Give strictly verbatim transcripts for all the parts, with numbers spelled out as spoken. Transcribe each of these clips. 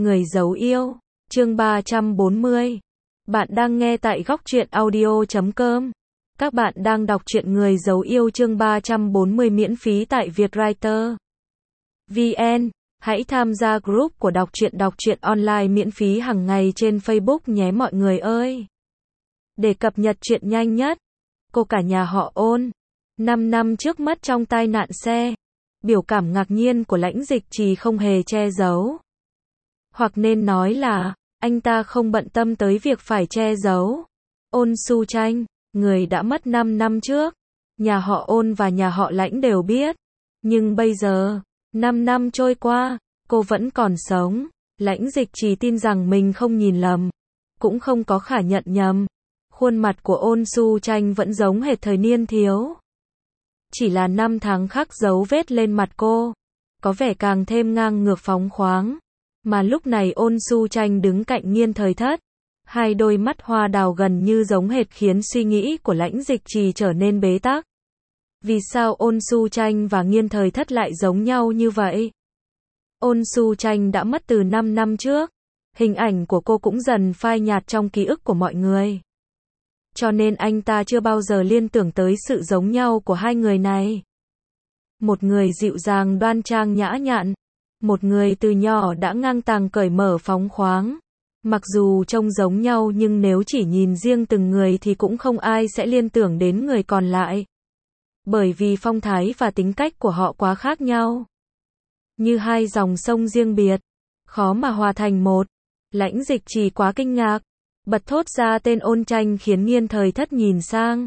Người giấu yêu, chương ba trăm bốn mươi. Bạn đang nghe tại góc truyện audio chấm com. Các bạn đang đọc truyện Người giấu yêu chương ba trăm bốn mươi miễn phí tại Vietwriter. vê en. Hãy tham gia group của đọc truyện đọc truyện online miễn phí hàng ngày trên Facebook nhé mọi người ơi. Để cập nhật chuyện nhanh nhất, cô cả nhà họ Ôn, năm năm trước mất trong tai nạn xe. Biểu cảm ngạc nhiên của Lãnh Dịch Trì không hề che giấu. Hoặc nên nói là, anh ta không bận tâm tới việc phải che giấu. Ôn Su Tranh, người đã mất năm năm trước. Nhà họ Ôn và nhà họ Lãnh đều biết. Nhưng bây giờ, năm năm trôi qua, cô vẫn còn sống. Lãnh Dịch Trì tin rằng mình không nhìn lầm. Cũng không có khả nhận nhầm. Khuôn mặt của Ôn Su Tranh vẫn giống hệt thời niên thiếu. Chỉ là năm tháng khắc dấu vết lên mặt cô. Có vẻ càng thêm ngang ngược phóng khoáng. Mà lúc này Ôn Su Tranh đứng cạnh Nghiên Thời Thất. Hai đôi mắt hoa đào gần như giống hệt khiến suy nghĩ của Lãnh Dịch Trì trở nên bế tắc. Vì sao Ôn Su Tranh và Nghiên Thời Thất lại giống nhau như vậy? Ôn Su Tranh đã mất từ năm năm trước. Hình ảnh của cô cũng dần phai nhạt trong ký ức của mọi người. Cho nên anh ta chưa bao giờ liên tưởng tới sự giống nhau của hai người này. Một người dịu dàng đoan trang nhã nhặn. Một người từ nhỏ đã ngang tàng cởi mở phóng khoáng. Mặc dù trông giống nhau nhưng nếu chỉ nhìn riêng từng người thì cũng không ai sẽ liên tưởng đến người còn lại. Bởi vì phong thái và tính cách của họ quá khác nhau. Như hai dòng sông riêng biệt. Khó mà hòa thành một. Lãnh Dịch Trì quá kinh ngạc. Bật thốt ra tên Ôn Tranh khiến Nghiên Thời Thất nhìn sang.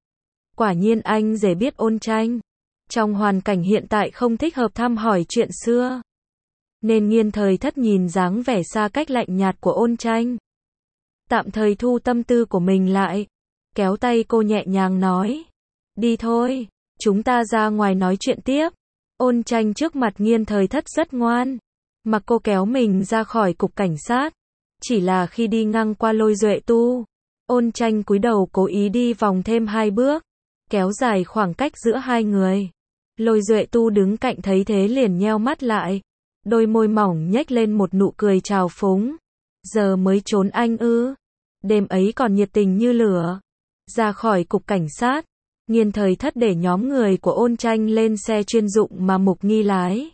Quả nhiên anh dễ biết Ôn Tranh. Trong hoàn cảnh hiện tại không thích hợp thăm hỏi chuyện xưa. Nên Nghiên Thời Thất nhìn dáng vẻ xa cách lạnh nhạt của Ôn Tranh. Tạm thời thu tâm tư của mình lại. Kéo tay cô nhẹ nhàng nói. Đi thôi, chúng ta ra ngoài nói chuyện tiếp. Ôn Tranh trước mặt Nghiên Thời Thất rất ngoan. Mặc cô kéo mình ra khỏi cục cảnh sát. Chỉ là khi đi ngang qua Lôi Duệ Tu. Ôn Tranh cúi đầu cố ý đi vòng thêm hai bước. Kéo dài khoảng cách giữa hai người. Lôi Duệ Tu đứng cạnh thấy thế liền nheo mắt lại. Đôi môi mỏng nhếch lên một nụ cười trào phúng. Giờ mới trốn anh ư? Đêm ấy còn nhiệt tình như lửa. Ra khỏi cục cảnh sát. Nghiên Thời Thất để nhóm người của Ôn Tranh lên xe chuyên dụng mà Mục Nghi lái.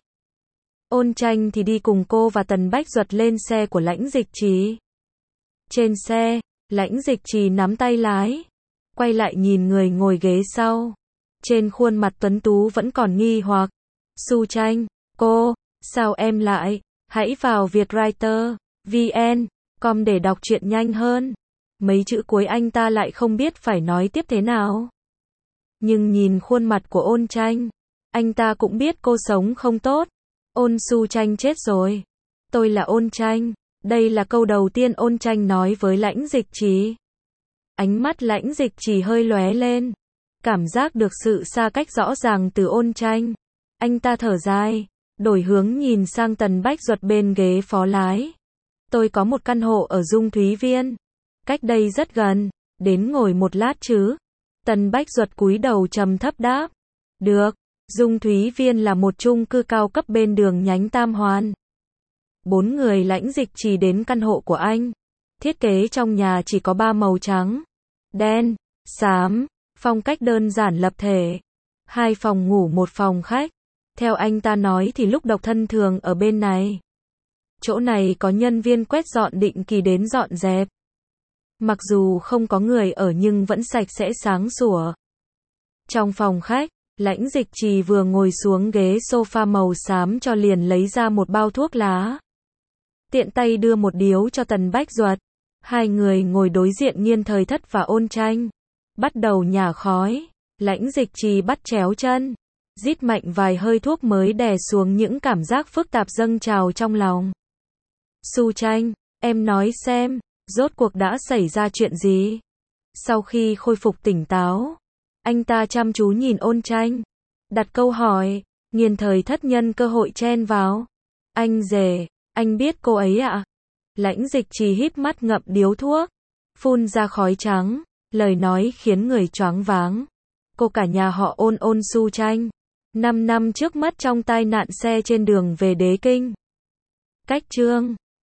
Ôn Tranh thì đi cùng cô và Tần Bách Duật lên xe của Lãnh Dịch Trì. Trên xe, Lãnh Dịch Trì nắm tay lái. Quay lại nhìn người ngồi ghế sau. Trên khuôn mặt tuấn tú vẫn còn nghi hoặc. Su Tranh, cô, sao em lại? Hãy vào Vietwriter, vê en, com để đọc truyện nhanh hơn. Mấy chữ cuối anh ta lại không biết phải nói tiếp thế nào. Nhưng nhìn khuôn mặt của Ôn Tranh, anh ta cũng biết cô sống không tốt. Ôn Su Tranh chết rồi. Tôi là Ôn Tranh. Đây là câu đầu tiên Ôn Tranh nói với Lãnh Dịch Trì. Ánh mắt Lãnh Dịch Trì hơi lóe lên. Cảm giác được sự xa cách rõ ràng từ Ôn Tranh. Anh ta thở dài, đổi hướng nhìn sang Tần Bách Duật bên ghế phó lái. Tôi có một căn hộ ở Dung Thúy Viên. Cách đây rất gần, đến ngồi một lát chứ. Tần Bách Duật cúi đầu trầm thấp đáp. Được. Dung Thúy Viên là một chung cư cao cấp bên đường nhánh Tam Hoàn. Bốn người Lãnh Dịch Trì đến căn hộ của anh. Thiết kế trong nhà chỉ có ba màu trắng, đen, xám, phong cách đơn giản lập thể. Hai phòng ngủ một phòng khách. Theo anh ta nói thì lúc độc thân thường ở bên này. Chỗ này có nhân viên quét dọn định kỳ đến dọn dẹp. Mặc dù không có người ở nhưng vẫn sạch sẽ sáng sủa. Trong phòng khách, Lãnh Dịch Trì vừa ngồi xuống ghế sofa màu xám cho liền lấy ra một bao thuốc lá. Tiện tay đưa một điếu cho Tần Bách Duật. Hai người ngồi đối diện Nghiên Thời Thất và Ôn Tranh. Bắt đầu nhả khói. Lãnh Dịch Trì bắt chéo chân. Rít mạnh vài hơi thuốc mới đè xuống những cảm giác phức tạp dâng trào trong lòng. Su Tranh, em nói xem, rốt cuộc đã xảy ra chuyện gì? Sau khi khôi phục tỉnh táo, anh ta chăm chú nhìn Ôn Tranh. Đặt câu hỏi. Nghiên Thời Thất nhân cơ hội chen vào. Anh rể, anh biết cô ấy ạ? À? Lãnh Dịch Trì híp mắt ngậm điếu thuốc. Phun ra khói trắng. Lời nói khiến người choáng váng. Cô cả nhà họ Ôn Ôn Su Tranh. Năm năm trước mất trong tai nạn xe trên đường về Đế Kinh. Cách chương